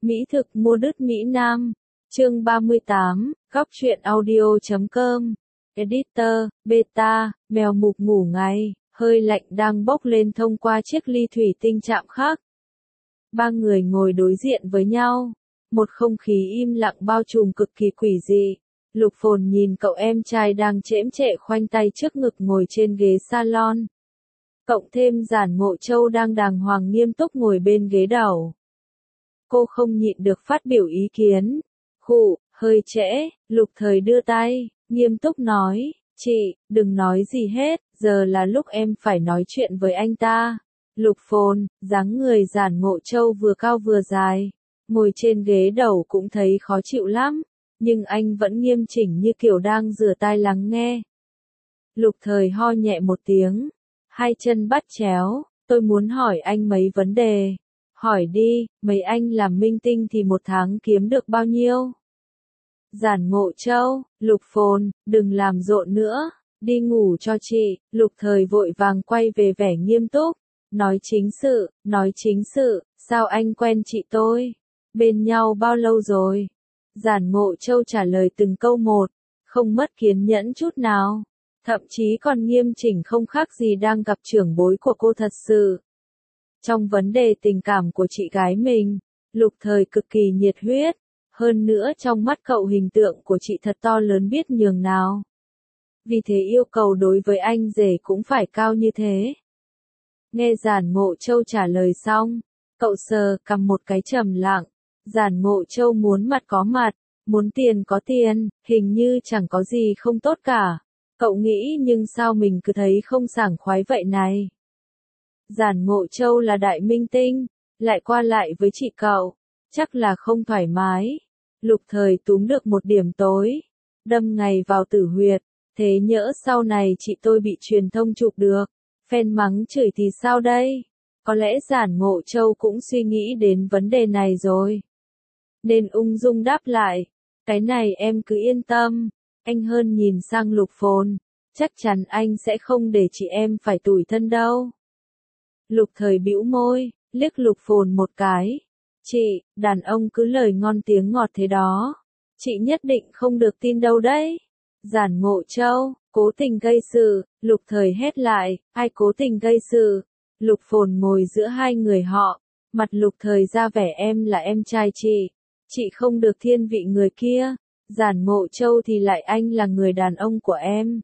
Mỹ thực mua đứt Mỹ Nam. Chương 38, góc truyện audio.com. Editor, beta, mèo mục ngủ ngay, hơi lạnh đang bốc lên thông qua chiếc ly thủy tinh chạm khắc. Ba người ngồi đối diện với nhau. Một không khí im lặng bao trùm cực kỳ quỷ dị. Lục Phồn nhìn cậu em trai đang chễm chệ khoanh tay trước ngực ngồi trên ghế salon. Cộng thêm Giản Ngộ Châu đang đàng hoàng nghiêm túc ngồi bên ghế đầu. Cô không nhịn được phát biểu ý kiến. Khụ, hơi trễ, Lục Thời đưa tay, nghiêm túc nói, chị, đừng nói gì hết, giờ là lúc em phải nói chuyện với anh ta. Lục Phồn, dáng người Giản Ngộ Châu vừa cao vừa dài, ngồi trên ghế đầu cũng thấy khó chịu lắm, nhưng anh vẫn nghiêm chỉnh như kiểu đang rửa tai lắng nghe. Lục Thời ho nhẹ một tiếng, hai chân bắt chéo, tôi muốn hỏi anh mấy vấn đề. Hỏi đi, mấy anh làm minh tinh thì một tháng kiếm được bao nhiêu? Giản Ngộ Châu, Lục Phồn, đừng làm rộn nữa, đi ngủ cho chị. Lục Thời vội vàng quay về vẻ nghiêm túc, nói chính sự, sao anh quen chị tôi? Bên nhau bao lâu rồi? Giản Ngộ Châu trả lời từng câu một, không mất kiên nhẫn chút nào, thậm chí còn nghiêm chỉnh không khác gì đang gặp trưởng bối của cô thật sự. Trong vấn đề tình cảm của chị gái mình, Lục Thời cực kỳ nhiệt huyết, hơn nữa trong mắt cậu hình tượng của chị thật to lớn biết nhường nào. Vì thế yêu cầu đối với anh rể cũng phải cao như thế. Nghe Giản Ngộ Châu trả lời xong, cậu sờ cằm một cái trầm lặng. Giản Ngộ Châu muốn mặt có mặt, muốn tiền có tiền, hình như chẳng có gì không tốt cả. Cậu nghĩ nhưng sao mình cứ thấy không sảng khoái vậy này? Giản Ngộ Châu là đại minh tinh, lại qua lại với chị cậu, chắc là không thoải mái. Lục Thời túm được một điểm tối, đâm ngay vào tử huyệt, thế nhỡ sau này chị tôi bị truyền thông chụp được, fan mắng chửi thì sao đây? Có lẽ Giản Ngộ Châu cũng suy nghĩ đến vấn đề này rồi. Nên ung dung đáp lại, cái này em cứ yên tâm. Anh hơn nhìn sang Lục Phồn, chắc chắn anh sẽ không để chị em phải tủi thân đâu. Lục Thời bĩu môi, liếc Lục Phồn một cái. Chị, đàn ông cứ lời ngon tiếng ngọt thế đó. Chị nhất định không được tin đâu đấy. Giản Ngộ Châu, cố tình gây sự. Lục Thời hét lại, ai cố tình gây sự? Lục Phồn ngồi giữa hai người họ, mặt Lục Thời ra vẻ em là em trai chị không được thiên vị người kia. Giản Ngộ Châu thì lại anh là người đàn ông của em.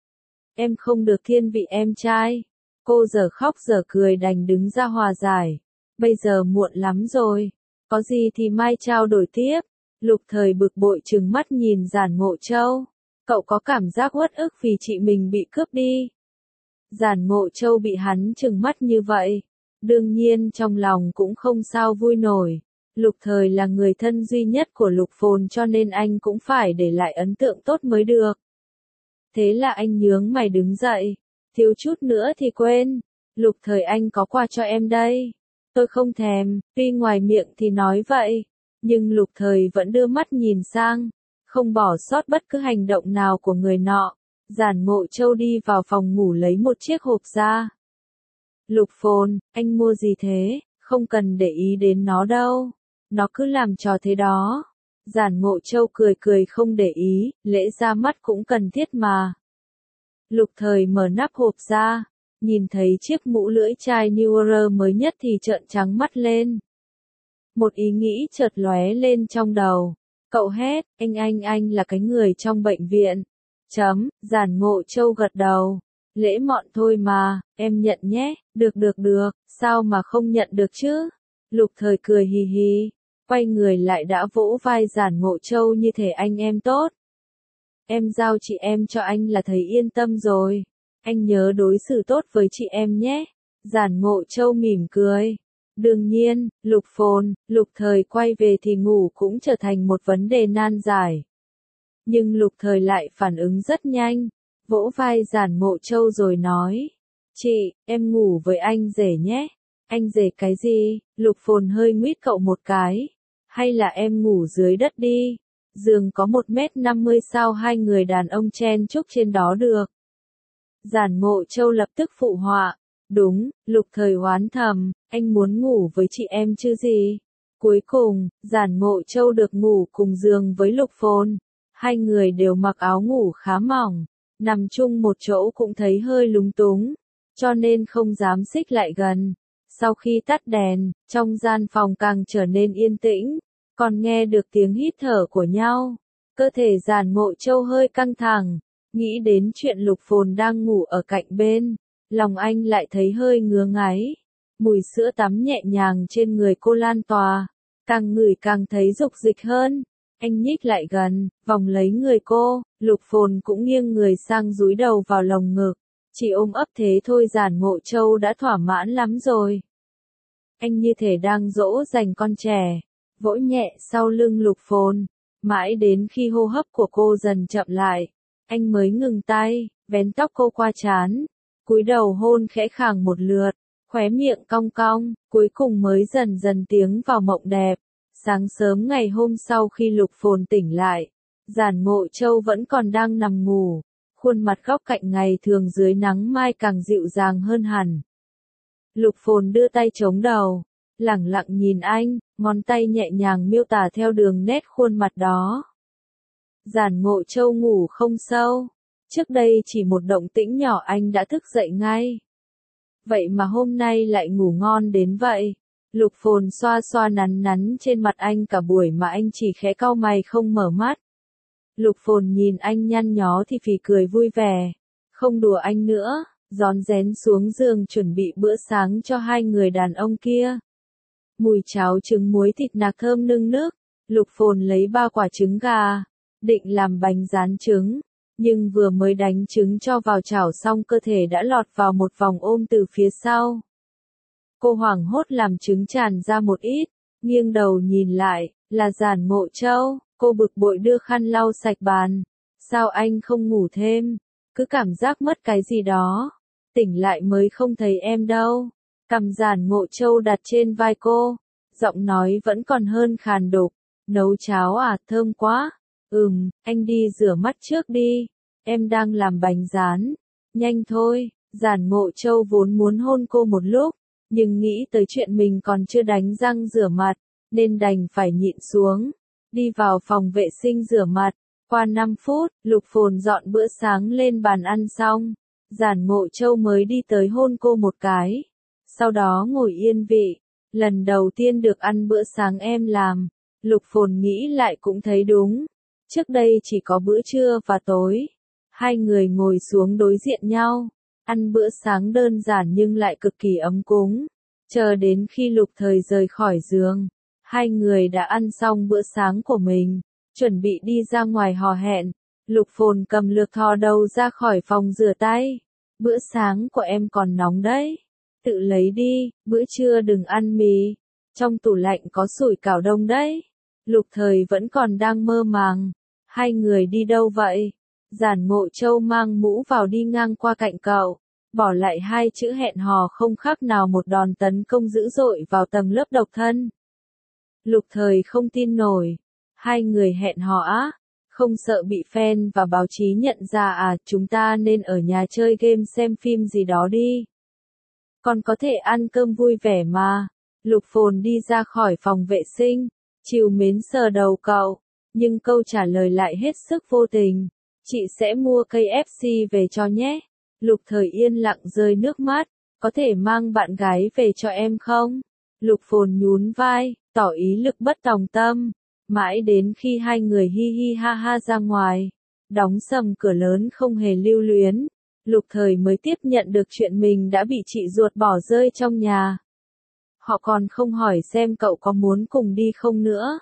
Em không được thiên vị em trai. Cô giờ khóc giờ cười đành đứng ra hòa giải. Bây giờ muộn lắm rồi. Có gì thì mai trao đổi tiếp. Lục Thời bực bội trừng mắt nhìn Giản Ngộ Châu. Cậu có cảm giác uất ức vì chị mình bị cướp đi. Giản Ngộ Châu bị hắn trừng mắt như vậy. Đương nhiên trong lòng cũng không sao vui nổi. Lục Thời là người thân duy nhất của Lục Phồn cho nên anh cũng phải để lại ấn tượng tốt mới được. Thế là anh nhướng mày đứng dậy. Thiếu chút nữa thì quên. Lục Thời anh có quà cho em đây. Tôi không thèm, tuy ngoài miệng thì nói vậy. Nhưng Lục Thời vẫn đưa mắt nhìn sang. Không bỏ sót bất cứ hành động nào của người nọ. Giản Ngộ Châu đi vào phòng ngủ lấy một chiếc hộp ra. Lục Phồn, anh mua gì thế? Không cần để ý đến nó đâu. Nó cứ làm trò thế đó. Giản Ngộ Châu cười cười không để ý, lễ ra mắt cũng cần thiết mà. Lục Thời mở nắp hộp ra, nhìn thấy chiếc mũ lưỡi chai Newer mới nhất thì trợn trắng mắt lên. Một ý nghĩ chợt lóe lên trong đầu. Cậu hét, anh là cái người trong bệnh viện. Giản Ngộ Châu gật đầu. Lễ mọn thôi mà, em nhận nhé, được, sao mà không nhận được chứ? Lục Thời cười hì hì, quay người lại đã vỗ vai Giản Ngộ Châu như thể anh em tốt. Em giao chị em cho anh là thấy yên tâm rồi. Anh nhớ đối xử tốt với chị em nhé. Giản Ngộ Châu mỉm cười. Đương nhiên, Lục Phồn, Lục Thời quay về thì ngủ cũng trở thành một vấn đề nan giải. Nhưng Lục Thời lại phản ứng rất nhanh, vỗ vai Giản Ngộ Châu rồi nói. Chị, em ngủ với anh rể nhé. Anh rể cái gì? Lục Phồn hơi nguýt cậu một cái. Hay là em ngủ dưới đất đi. Giường có 1m50 sao hai người đàn ông chen chúc trên đó được. Giản Ngộ Châu lập tức phụ họa. Đúng, Lục Thời oán thầm, anh muốn ngủ với chị em chứ gì. Cuối cùng, Giản Ngộ Châu được ngủ cùng giường với Lục Phồn. Hai người đều mặc áo ngủ khá mỏng, nằm chung một chỗ cũng thấy hơi lúng túng, cho nên không dám xích lại gần. Sau khi tắt đèn, trong gian phòng càng trở nên yên tĩnh, còn nghe được tiếng hít thở của nhau. Cơ thể Giản Ngộ Châu hơi căng thẳng, nghĩ đến chuyện Lục Phồn đang ngủ ở cạnh bên, lòng anh lại thấy hơi ngứa ngáy. Mùi sữa tắm nhẹ nhàng trên người cô lan tỏa, càng ngửi càng thấy dục dịch hơn. Anh nhích lại gần, vòng lấy người cô, Lục Phồn cũng nghiêng người sang dúi đầu vào lồng ngực. Chỉ ôm ấp thế thôi Giản Ngộ Châu đã thỏa mãn lắm rồi. Anh như thể đang dỗ dành con trẻ, vỗ nhẹ sau lưng Lục Phồn, mãi đến khi hô hấp của cô dần chậm lại, anh mới ngừng tay, vén tóc cô qua trán, cúi đầu hôn khẽ khàng một lượt, khóe miệng cong cong, cuối cùng mới dần dần tiến vào mộng đẹp. Sáng sớm ngày hôm sau khi Lục Phồn tỉnh lại, Giản Ngộ Châu vẫn còn đang nằm ngủ, khuôn mặt góc cạnh ngày thường dưới nắng mai càng dịu dàng hơn hẳn. Lục Phồn đưa tay chống đầu, lẳng lặng nhìn anh, ngón tay nhẹ nhàng miêu tả theo đường nét khuôn mặt đó. Giản Ngộ Châu ngủ không sâu, trước đây chỉ một động tĩnh nhỏ anh đã thức dậy ngay. Vậy mà hôm nay lại ngủ ngon đến vậy. Lục Phồn xoa xoa nắn nắn trên mặt anh cả buổi mà anh chỉ khẽ cau mày không mở mắt. Lục Phồn nhìn anh nhăn nhó thì phì cười vui vẻ, không đùa anh nữa, rón rén xuống giường chuẩn bị bữa sáng cho hai người đàn ông kia. Mùi cháo trứng muối thịt nạc thơm nưng nức, Lục Phồn lấy 3 quả trứng gà, định làm bánh rán trứng, nhưng vừa mới đánh trứng cho vào chảo xong cơ thể đã lọt vào một vòng ôm từ phía sau. Cô hoảng hốt làm trứng tràn ra một ít, nghiêng đầu nhìn lại, là Giản Ngộ Châu, cô bực bội đưa khăn lau sạch bàn. Sao anh không ngủ thêm? Cứ cảm giác mất cái gì đó. Tỉnh lại mới không thấy em đâu. Cằm Giản Ngộ Châu đặt trên vai cô, giọng nói vẫn còn hơn khàn đục. Nấu cháo à, thơm quá. Anh đi rửa mắt trước đi. Em đang làm bánh rán. Nhanh thôi. Giản Ngộ Châu vốn muốn hôn cô một lúc, nhưng nghĩ tới chuyện mình còn chưa đánh răng rửa mặt, nên đành phải nhịn xuống. Đi vào phòng vệ sinh rửa mặt. Qua 5 phút, Lục Phồn dọn bữa sáng lên bàn ăn xong, Giản Ngộ Châu mới đi tới hôn cô một cái. Sau đó ngồi yên vị. Lần đầu tiên được ăn bữa sáng em làm. Lục Phồn nghĩ lại cũng thấy đúng. Trước đây chỉ có bữa trưa và tối. Hai người ngồi xuống đối diện nhau, ăn bữa sáng đơn giản nhưng lại cực kỳ ấm cúng. Chờ đến khi Lục Thời rời khỏi giường, hai người đã ăn xong bữa sáng của mình, chuẩn bị đi ra ngoài hò hẹn. Lục Phồn cầm lược thò đầu ra khỏi phòng rửa tay. Bữa sáng của em còn nóng đấy. Tự lấy đi, bữa trưa đừng ăn mì. Trong tủ lạnh có sủi cảo đông đấy. Lục Thời vẫn còn đang mơ màng. Hai người đi đâu vậy? Giản Ngộ Châu mang mũ vào đi ngang qua cạnh cậu, bỏ lại 2 chữ hẹn hò không khác nào một đòn tấn công dữ dội vào tầng lớp độc thân. Lục Thời không tin nổi. Hai người hẹn hò á? Không sợ bị fan và báo chí nhận ra à? Chúng ta nên ở nhà chơi game xem phim gì đó đi. Còn có thể ăn cơm vui vẻ mà. Lục Phồn đi ra khỏi phòng vệ sinh, trìu mến sờ đầu cậu, nhưng câu trả lời lại hết sức vô tình. Chị sẽ mua cây FC về cho nhé. Lục Thời yên lặng rơi nước mắt. Có thể mang bạn gái về cho em không? Lục Phồn nhún vai, tỏ ý lực bất tòng tâm. Mãi đến khi hai người hi hi ha ha ra ngoài, đóng sầm cửa lớn không hề lưu luyến, Lục Thời mới tiếp nhận được chuyện mình đã bị chị ruột bỏ rơi trong nhà. Họ còn không hỏi xem cậu có muốn cùng đi không nữa.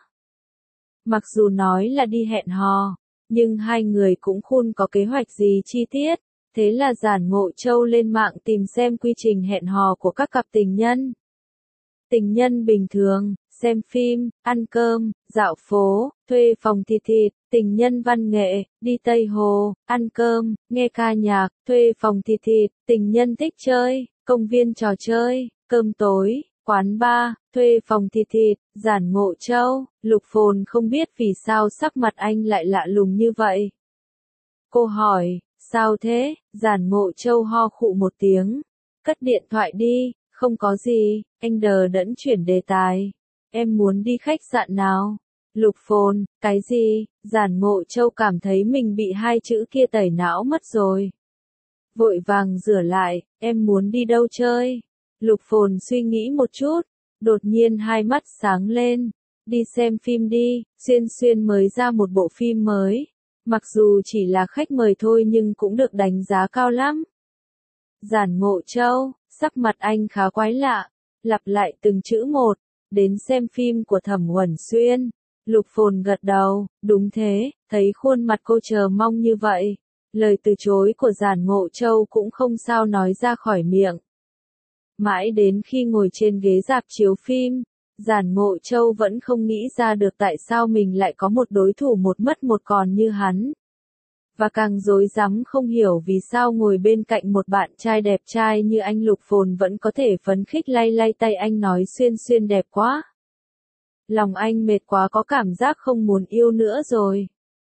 Mặc dù nói là đi hẹn hò, nhưng hai người cũng không có kế hoạch gì chi tiết. Thế là Giản Ngộ Châu lên mạng tìm xem quy trình hẹn hò của các cặp tình nhân. Tình nhân bình thường, xem phim, ăn cơm, dạo phố, thuê phòng thịt thịt. Tình nhân văn nghệ, đi Tây Hồ, ăn cơm, nghe ca nhạc, thuê phòng thịt thịt. Tình nhân thích chơi, công viên trò chơi, cơm tối, quán bar, thuê phòng thịt thịt. Giản Ngộ Châu, Lục Phồn không biết vì sao sắc mặt anh lại lạ lùng như vậy. Cô hỏi, sao thế? Giản Ngộ Châu ho khụ một tiếng. Cất điện thoại đi, không có gì. Anh đờ đẫn chuyển đề tài. Em muốn đi khách sạn nào? Lục Phồn, cái gì? Giản Ngộ Châu cảm thấy mình bị hai chữ kia tẩy não mất rồi. Vội vàng rửa lại, em muốn đi đâu chơi? Lục Phồn suy nghĩ một chút, đột nhiên hai mắt sáng lên. Đi xem phim đi, Xuyên Xuyên mới ra một bộ phim mới. Mặc dù chỉ là khách mời thôi nhưng cũng được đánh giá cao lắm. Giản Ngộ Châu, sắc mặt anh khá quái lạ, lặp lại từng chữ một, đến xem phim của Thẩm Uẩn Xuyên. Lục Phồn gật đầu, đúng thế, thấy khuôn mặt cô chờ mong như vậy. Lời từ chối của Giản Ngộ Châu cũng không sao nói ra khỏi miệng. Mãi đến khi ngồi trên ghế rạp chiếu phim, Giản Ngộ Châu vẫn không nghĩ ra được tại sao mình lại có một đối thủ một mất một còn như hắn. Và càng rối rắm không hiểu vì sao ngồi bên cạnh một bạn trai đẹp trai như anh Lục Phồn vẫn có thể phấn khích lay lay tay anh nói Xuyên Xuyên đẹp quá. Lòng anh mệt quá có cảm giác không muốn yêu nữa rồi.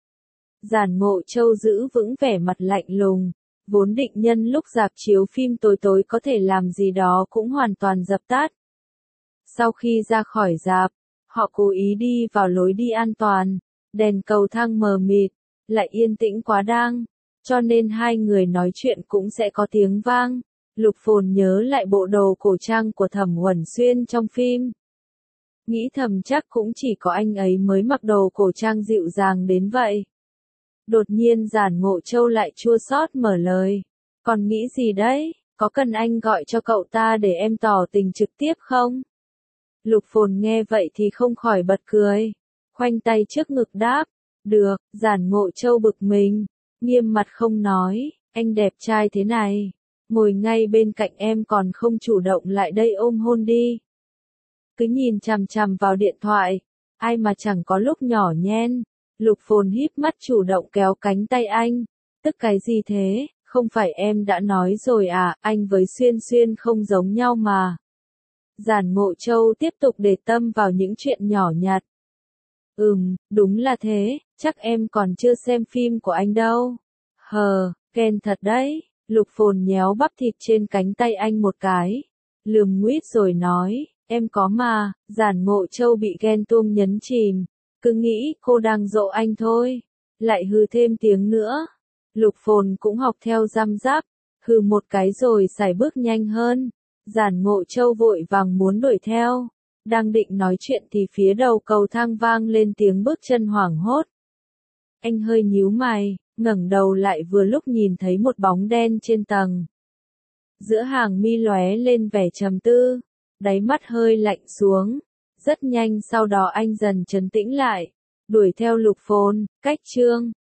Giản Ngộ Châu giữ vững vẻ mặt lạnh lùng, vốn định nhân lúc rạp chiếu phim tối tối có thể làm gì đó cũng hoàn toàn dập tắt. Sau khi ra khỏi rạp, họ cố ý đi vào lối đi an toàn, đèn cầu thang mờ mịt, lại yên tĩnh quá đang, cho nên hai người nói chuyện cũng sẽ có tiếng vang. Lục Phồn nhớ lại bộ đồ cổ trang của Thẩm Uẩn Xuyên trong phim. Nghĩ thầm chắc cũng chỉ có anh ấy mới mặc đồ cổ trang dịu dàng đến vậy. Đột nhiên Giản Ngộ Châu lại chua xót mở lời. Còn nghĩ gì đấy, có cần anh gọi cho cậu ta để em tỏ tình trực tiếp không? Lục Phồn nghe vậy thì không khỏi bật cười. Khoanh tay trước ngực đáp. Được, Giản Ngộ Châu bực mình. Nghiêm mặt không nói, anh đẹp trai thế này. Ngồi ngay bên cạnh em còn không chủ động lại đây ôm hôn đi. Cứ nhìn chằm chằm vào điện thoại. Ai mà chẳng có lúc nhỏ nhen. Lục Phồn híp mắt chủ động kéo cánh tay anh. Tức cái gì thế, không phải em đã nói rồi à, anh với Xuyên Xuyên không giống nhau mà. Giản Ngộ Châu tiếp tục để tâm vào những chuyện nhỏ nhặt. Đúng là thế, chắc em còn chưa xem phim của anh đâu. Ghen thật đấy. Lục Phồn nhéo bắp thịt trên cánh tay anh một cái. Lườm nguýt rồi nói, em có mà. Giản Ngộ Châu bị ghen tuông nhấn chìm. Cứ nghĩ cô đang dỗ anh thôi. Lại hừ thêm tiếng nữa. Lục Phồn cũng học theo răm rắp. Hừ một cái rồi sải bước nhanh hơn. Giản Ngộ Châu vội vàng muốn đuổi theo. Đang định nói chuyện thì phía đầu cầu thang vang lên tiếng bước chân hoảng hốt. Anh hơi nhíu mày, ngẩng đầu lại vừa lúc nhìn thấy một bóng đen trên tầng. Giữa hàng mi lóe lên vẻ trầm tư, đáy mắt hơi lạnh xuống. Rất nhanh sau đó anh dần trấn tĩnh lại, đuổi theo Lục Phồn, cách chương